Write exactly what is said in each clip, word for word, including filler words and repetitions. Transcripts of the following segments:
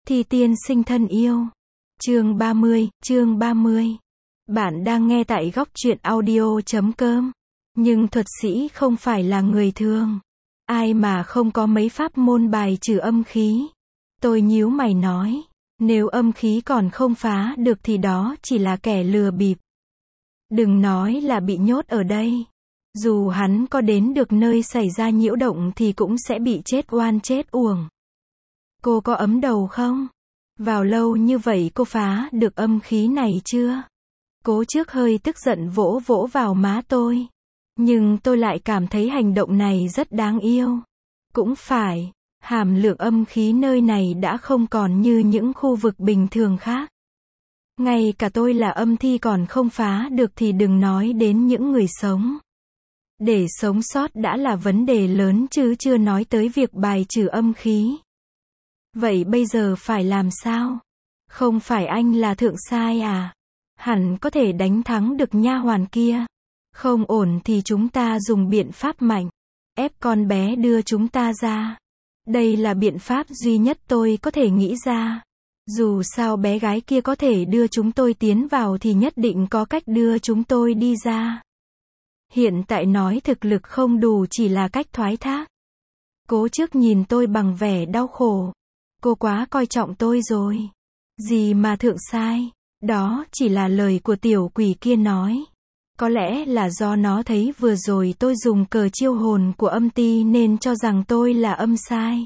Thi tiên sinh thân yêu. Chương ba mươi, chương ba mươi. Bạn đang nghe tại góc truyện audio chấm com. Nhưng thuật sĩ không phải là người thường. Ai mà không có mấy pháp môn bài trừ âm khí. Tôi nhíu mày nói. Nếu âm khí còn không phá được thì đó chỉ là kẻ lừa bịp. Đừng nói là bị nhốt ở đây. Dù hắn có đến được nơi xảy ra nhiễu động thì cũng sẽ bị chết oan chết uổng. Cô có ấm đầu không? Vào lâu như vậy cô phá được âm khí này chưa? Cố trước hơi tức giận vỗ vỗ vào má tôi. Nhưng tôi lại cảm thấy hành động này rất đáng yêu. Cũng phải, hàm lượng âm khí nơi này đã không còn như những khu vực bình thường khác. Ngay cả tôi là âm thi còn không phá được thì đừng nói đến những người sống. Để sống sót đã là vấn đề lớn chứ chưa nói tới việc bài trừ âm khí. Vậy bây giờ phải làm sao? Không phải anh là thượng sai à? Hẳn có thể đánh thắng được nha hoàn kia. Không ổn thì chúng ta dùng biện pháp mạnh. Ép con bé đưa chúng ta ra. Đây là biện pháp duy nhất tôi có thể nghĩ ra. Dù sao bé gái kia có thể đưa chúng tôi tiến vào thì nhất định có cách đưa chúng tôi đi ra. Hiện tại nói thực lực không đủ chỉ là cách thoái thác. Cố trước nhìn tôi bằng vẻ đau khổ. Cô quá coi trọng tôi rồi. Gì mà thượng sai? Đó chỉ là lời của tiểu quỷ kia nói. Có lẽ là do nó thấy vừa rồi tôi dùng cờ chiêu hồn của âm ti nên cho rằng tôi là âm sai.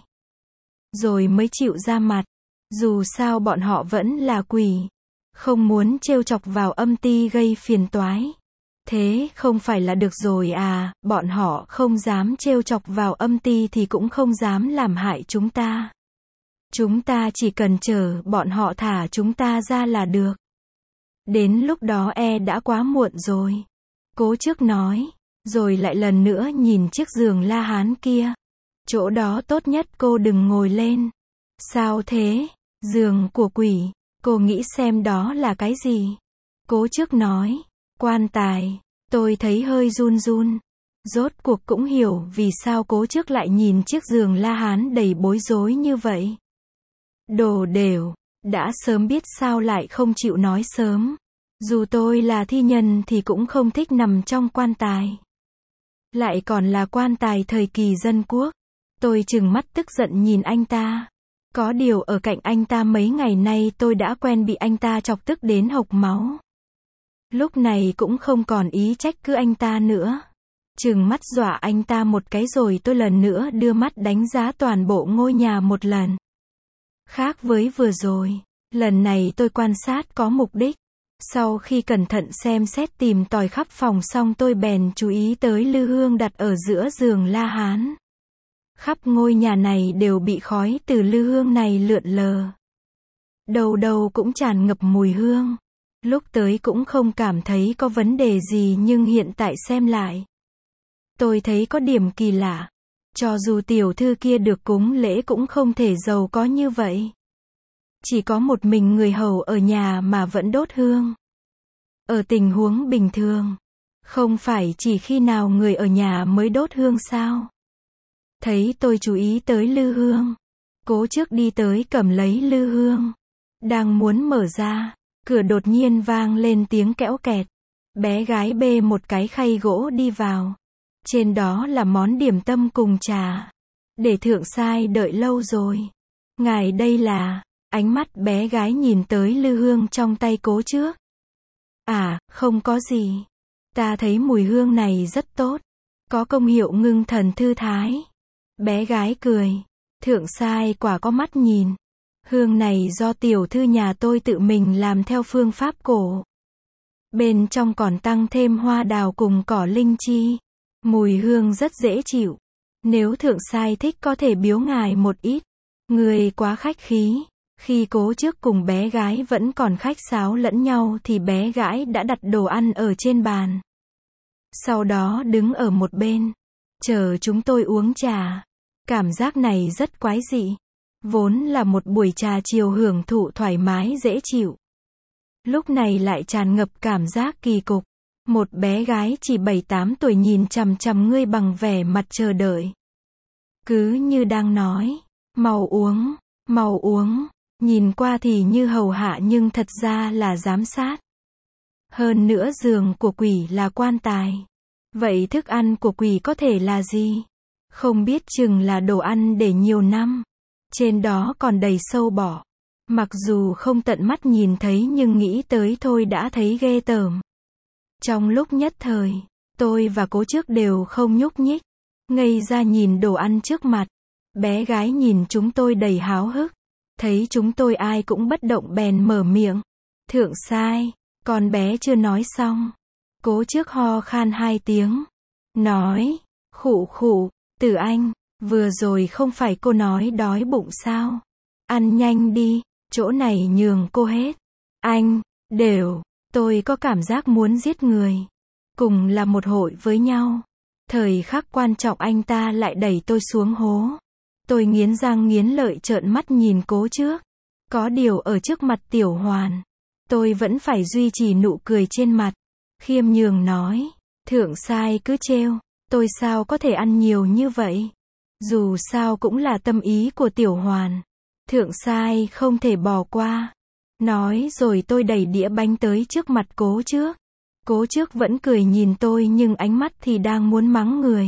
Rồi mới chịu ra mặt. Dù sao bọn họ vẫn là quỷ. Không muốn trêu chọc vào âm ti gây phiền toái. Thế không phải là được rồi à, bọn họ không dám trêu chọc vào âm ti thì cũng không dám làm hại chúng ta. Chúng ta chỉ cần chờ bọn họ thả chúng ta ra là được. Đến lúc đó e đã quá muộn rồi. Cố trước nói, rồi lại lần nữa nhìn chiếc giường La Hán kia. Chỗ đó tốt nhất cô đừng ngồi lên. Sao thế? Giường của quỷ, cô nghĩ xem đó là cái gì? Cố trước nói, quan tài. Tôi thấy hơi run run. Rốt cuộc cũng hiểu vì sao cố trước lại nhìn chiếc giường La Hán đầy bối rối như vậy. Đồ đều, đã sớm biết sao lại không chịu nói sớm. Dù tôi là thi nhân thì cũng không thích nằm trong quan tài. Lại còn là quan tài thời kỳ dân quốc. Tôi trừng mắt tức giận nhìn anh ta. Có điều ở cạnh anh ta mấy ngày nay tôi đã quen bị anh ta chọc tức đến hộc máu. Lúc này cũng không còn ý trách cứ anh ta nữa. Trừng mắt dọa anh ta một cái rồi tôi lần nữa đưa mắt đánh giá toàn bộ ngôi nhà một lần. Khác với vừa rồi, lần này tôi quan sát có mục đích. Sau khi cẩn thận xem xét tìm tòi khắp phòng xong tôi bèn chú ý tới lư hương đặt ở giữa giường La Hán. Khắp ngôi nhà này đều bị khói từ lư hương này lượn lờ. Đầu đầu cũng tràn ngập mùi hương. Lúc tới cũng không cảm thấy có vấn đề gì nhưng hiện tại xem lại. Tôi thấy có điểm kỳ lạ. Cho dù tiểu thư kia được cúng lễ cũng không thể giàu có như vậy. Chỉ có một mình người hầu ở nhà mà vẫn đốt hương. Ở tình huống bình thường, không phải chỉ khi nào người ở nhà mới đốt hương sao? Thấy tôi chú ý tới lư hương. Cố trước đi tới cầm lấy lư hương. Đang muốn mở ra, cửa đột nhiên vang lên tiếng kẽo kẹt. Bé gái bê một cái khay gỗ đi vào. Trên đó là món điểm tâm cùng trà. Để thượng sai đợi lâu rồi. Ngài đây là... Ánh mắt bé gái nhìn tới lư hương trong tay cố trước. À, không có gì. Ta thấy mùi hương này rất tốt. Có công hiệu ngưng thần thư thái. Bé gái cười. Thượng sai quả có mắt nhìn. Hương này do tiểu thư nhà tôi tự mình làm theo phương pháp cổ. Bên trong còn tăng thêm hoa đào cùng cỏ linh chi. Mùi hương rất dễ chịu. Nếu thượng sai thích có thể biếu ngài một ít. Người quá khách khí. Khi cố trước cùng bé gái vẫn còn khách sáo lẫn nhau thì bé gái đã đặt đồ ăn ở trên bàn. Sau đó đứng ở một bên. Chờ chúng tôi uống trà. Cảm giác này rất quái dị. Vốn là một buổi trà chiều hưởng thụ thoải mái dễ chịu. Lúc này lại tràn ngập cảm giác kỳ cục. Một bé gái chỉ bảy tám tuổi nhìn chằm chằm ngươi bằng vẻ mặt chờ đợi. Cứ như đang nói. Mau uống, mau uống. Nhìn qua thì như hầu hạ nhưng thật ra là giám sát. Hơn nữa giường của quỷ là quan tài. Vậy thức ăn của quỷ có thể là gì? Không biết chừng là đồ ăn để nhiều năm. Trên đó còn đầy sâu bọ. Mặc dù không tận mắt nhìn thấy nhưng nghĩ tới thôi đã thấy ghê tởm. Trong lúc nhất thời, tôi và Cố Trước đều không nhúc nhích. Ngây ra nhìn đồ ăn trước mặt. Bé gái nhìn chúng tôi đầy háo hức. Thấy chúng tôi ai cũng bất động bèn mở miệng. Thượng sai, con bé chưa nói xong. Cố Trước ho khan hai tiếng. Nói, khụ khụ, Tử Anh, vừa rồi không phải cô nói đói bụng sao? Ăn nhanh đi, chỗ này nhường cô hết. Anh, đều, tôi có cảm giác muốn giết người. Cùng là một hội với nhau. Thời khắc quan trọng anh ta lại đẩy tôi xuống hố. Tôi nghiến răng nghiến lợi trợn mắt nhìn Cố Trước. Có điều ở trước mặt Tiểu Hoàn, tôi vẫn phải duy trì nụ cười trên mặt. Khiêm nhường nói, thượng sai cứ trêu, tôi sao có thể ăn nhiều như vậy? Dù sao cũng là tâm ý của Tiểu Hoàn. Thượng sai không thể bỏ qua. Nói rồi tôi đẩy đĩa bánh tới trước mặt Cố Trước. Cố Trước vẫn cười nhìn tôi nhưng ánh mắt thì đang muốn mắng người.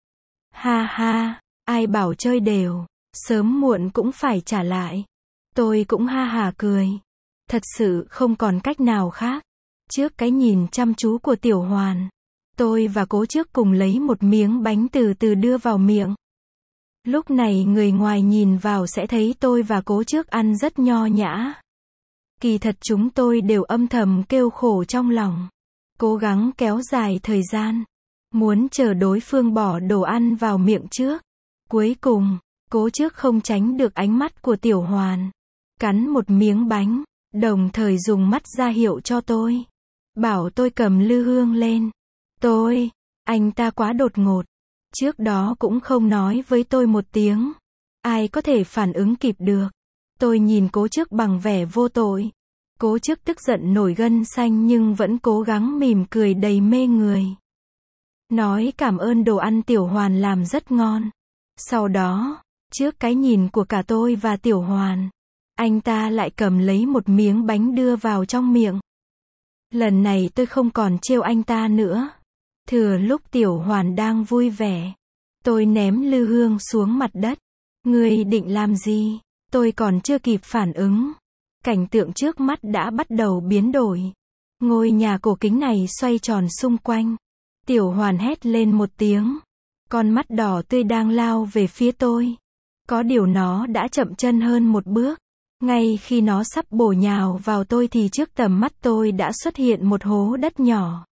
Ha ha, ai bảo chơi đều, sớm muộn cũng phải trả lại. Tôi cũng ha hả cười. Thật sự không còn cách nào khác. Trước cái nhìn chăm chú của Tiểu Hoàn, tôi và Cố Trước cùng lấy một miếng bánh từ từ đưa vào miệng. Lúc này người ngoài nhìn vào sẽ thấy tôi và Cố Trước ăn rất nho nhã. Kỳ thật chúng tôi đều âm thầm kêu khổ trong lòng. Cố gắng kéo dài thời gian. Muốn chờ đối phương bỏ đồ ăn vào miệng trước. Cuối cùng, Cố Trước không tránh được ánh mắt của Tiểu Hoàn. Cắn một miếng bánh, đồng thời dùng mắt ra hiệu cho tôi. Bảo tôi cầm lư hương lên. Tôi, anh ta quá đột ngột. Trước đó cũng không nói với tôi một tiếng. Ai có thể phản ứng kịp được. Tôi nhìn Cố Trước bằng vẻ vô tội. Cố Trước tức giận nổi gân xanh nhưng vẫn cố gắng mỉm cười đầy mê người. Nói cảm ơn đồ ăn Tiểu Hoàn làm rất ngon. Sau đó, trước cái nhìn của cả tôi và Tiểu Hoàn, anh ta lại cầm lấy một miếng bánh đưa vào trong miệng. Lần này tôi không còn trêu anh ta nữa. Thừa lúc Tiểu Hoàn đang vui vẻ, tôi ném lư hương xuống mặt đất. Ngươi định làm gì? Tôi còn chưa kịp phản ứng. Cảnh tượng trước mắt đã bắt đầu biến đổi. Ngôi nhà cổ kính này xoay tròn xung quanh. Tiểu Hoàn hét lên một tiếng. Con mắt đỏ tươi đang lao về phía tôi. Có điều nó đã chậm chân hơn một bước. Ngay khi nó sắp bổ nhào vào tôi thì trước tầm mắt tôi đã xuất hiện một hố đất nhỏ.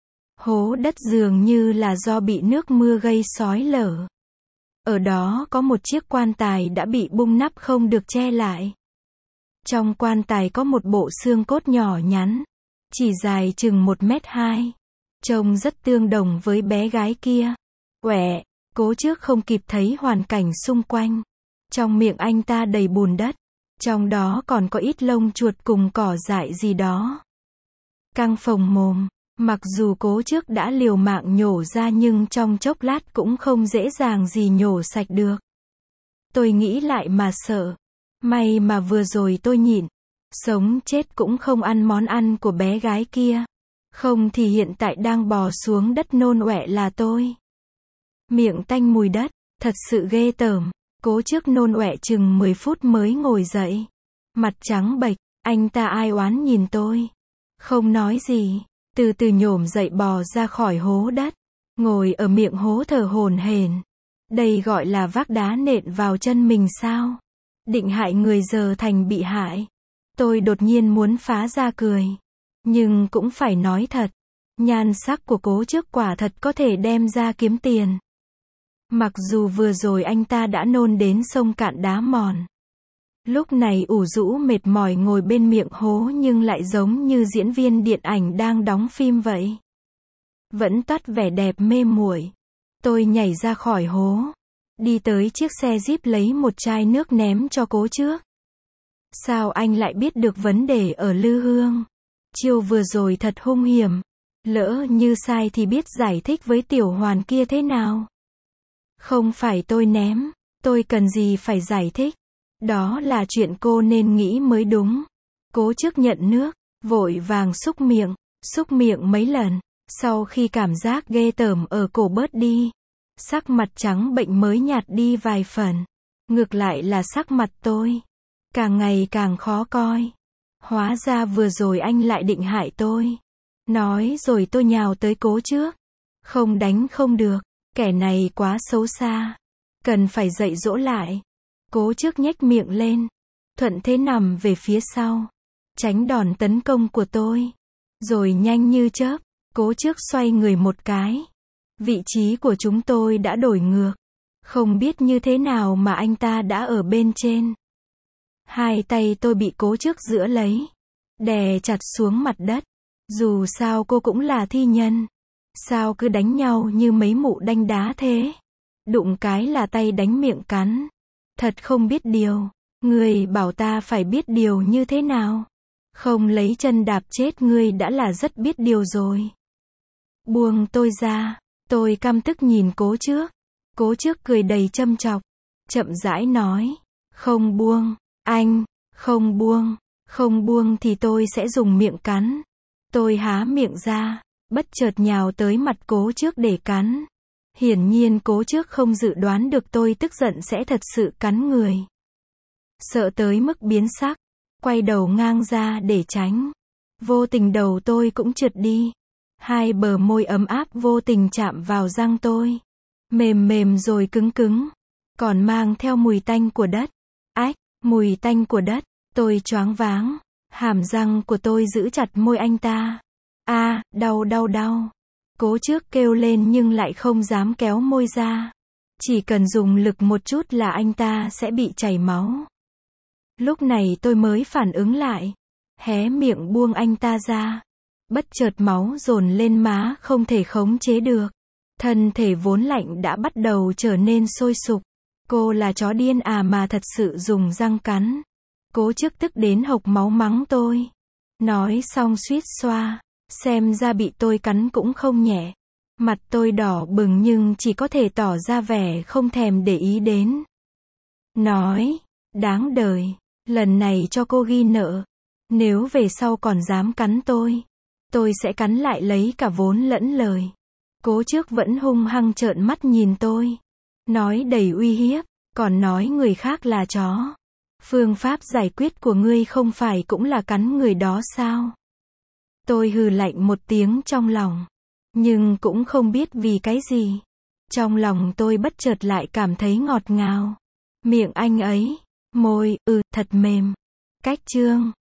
Hố đất dường như là do bị nước mưa gây xói lở. Ở đó có một chiếc quan tài đã bị bung nắp không được che lại. Trong quan tài có một bộ xương cốt nhỏ nhắn, chỉ dài chừng một mét hai. Trông rất tương đồng với bé gái kia. Quẹ, Cố Trước không kịp thấy hoàn cảnh xung quanh. Trong miệng anh ta đầy bùn đất. Trong đó còn có ít lông chuột cùng cỏ dại gì đó. Căng phồng mồm. Mặc dù Cố Trước đã liều mạng nhổ ra nhưng trong chốc lát cũng không dễ dàng gì nhổ sạch được. Tôi nghĩ lại mà sợ. May mà vừa rồi tôi nhịn. Sống chết cũng không ăn món ăn của bé gái kia. Không thì hiện tại đang bò xuống đất nôn ọe là tôi. Miệng tanh mùi đất, thật sự ghê tởm. Cố Trước nôn ọe chừng mười phút mới ngồi dậy. Mặt trắng bệch, anh ta ai oán nhìn tôi. Không nói gì, từ từ nhổm dậy bò ra khỏi hố đất. Ngồi ở miệng hố thở hổn hển. Đây gọi là vác đá nện vào chân mình sao? Định hại người giờ thành bị hại. Tôi đột nhiên muốn phá ra cười. Nhưng cũng phải nói thật. Nhan sắc của Cố Trước quả thật có thể đem ra kiếm tiền. Mặc dù vừa rồi anh ta đã nôn đến sông cạn đá mòn. Lúc này ủ rũ mệt mỏi ngồi bên miệng hố nhưng lại giống như diễn viên điện ảnh đang đóng phim vậy. Vẫn toát vẻ đẹp mê muội. Tôi nhảy ra khỏi hố. Đi tới chiếc xe Jeep lấy một chai nước ném cho Cố Trước. Sao anh lại biết được vấn đề ở lư hương? Chiêu vừa rồi thật hung hiểm. Lỡ như sai thì biết giải thích với Tiểu Hoàn kia thế nào? Không phải tôi ném. Tôi cần gì phải giải thích. Đó là chuyện cô nên nghĩ mới đúng. Cố trước nhận nước, vội vàng xúc miệng, xúc miệng mấy lần. Sau khi cảm giác ghê tởm ở cổ bớt đi, sắc mặt trắng bệnh mới nhạt đi vài phần. Ngược lại là sắc mặt tôi càng ngày càng khó coi. Hóa ra vừa rồi anh lại định hại tôi. Nói rồi tôi nhào tới Cố trước. Không đánh không được, kẻ này quá xấu xa. Cần phải dạy dỗ lại. Cố trước nhếch miệng lên, thuận thế nằm về phía sau, tránh đòn tấn công của tôi. Rồi nhanh như chớp, Cố trước xoay người một cái. Vị trí của chúng tôi đã đổi ngược. Không biết như thế nào mà anh ta đã ở bên trên. Hai tay tôi bị Cố trước giữ lấy, đè chặt xuống mặt đất. Dù sao cô cũng là thi nhân. Sao cứ đánh nhau như mấy mụ đanh đá thế? Đụng cái là tay đánh miệng cắn. Thật không biết điều. Người bảo ta phải biết điều như thế nào? Không lấy chân đạp chết ngươi đã là rất biết điều rồi. Buông tôi ra. Tôi căm tức nhìn Cố trước. Cố trước cười đầy châm chọc. Chậm rãi nói. Không buông. Anh. Không buông. Không buông thì tôi sẽ dùng miệng cắn. Tôi há miệng ra, bất chợt nhào tới mặt Cố trước để cắn. Hiển nhiên Cố trước không dự đoán được tôi tức giận sẽ thật sự cắn người. Sợ tới mức biến sắc, quay đầu ngang ra để tránh. Vô tình đầu tôi cũng trượt đi. Hai bờ môi ấm áp vô tình chạm vào răng tôi. Mềm mềm rồi cứng cứng. Còn mang theo mùi tanh của đất. Ách, mùi tanh của đất. Tôi choáng váng. Hàm răng của tôi giữ chặt môi anh ta. A, à, đau đau đau. Cố trước kêu lên nhưng lại không dám kéo môi ra. Chỉ cần dùng lực một chút là anh ta sẽ bị chảy máu. Lúc này tôi mới phản ứng lại. Hé miệng buông anh ta ra. Bất chợt máu dồn lên má không thể khống chế được. Thân thể vốn lạnh đã bắt đầu trở nên sôi sục. Cô là chó điên à mà thật sự dùng răng cắn. Cố trước tức đến hộc máu mắng tôi. Nói xong suýt xoa. Xem ra bị tôi cắn cũng không nhẹ. Mặt tôi đỏ bừng nhưng chỉ có thể tỏ ra vẻ không thèm để ý đến. Nói. Đáng đời. Lần này cho cô ghi nợ. Nếu về sau còn dám cắn tôi, tôi sẽ cắn lại lấy cả vốn lẫn lời. Cố trước vẫn hung hăng trợn mắt nhìn tôi. Nói đầy uy hiếp. Còn nói người khác là chó. Phương pháp giải quyết của ngươi không phải cũng là cắn người đó sao? Tôi hừ lạnh một tiếng trong lòng. Nhưng cũng không biết vì cái gì. Trong lòng tôi bất chợt lại cảm thấy ngọt ngào. Miệng anh ấy, môi, ừ, thật mềm. Cách chương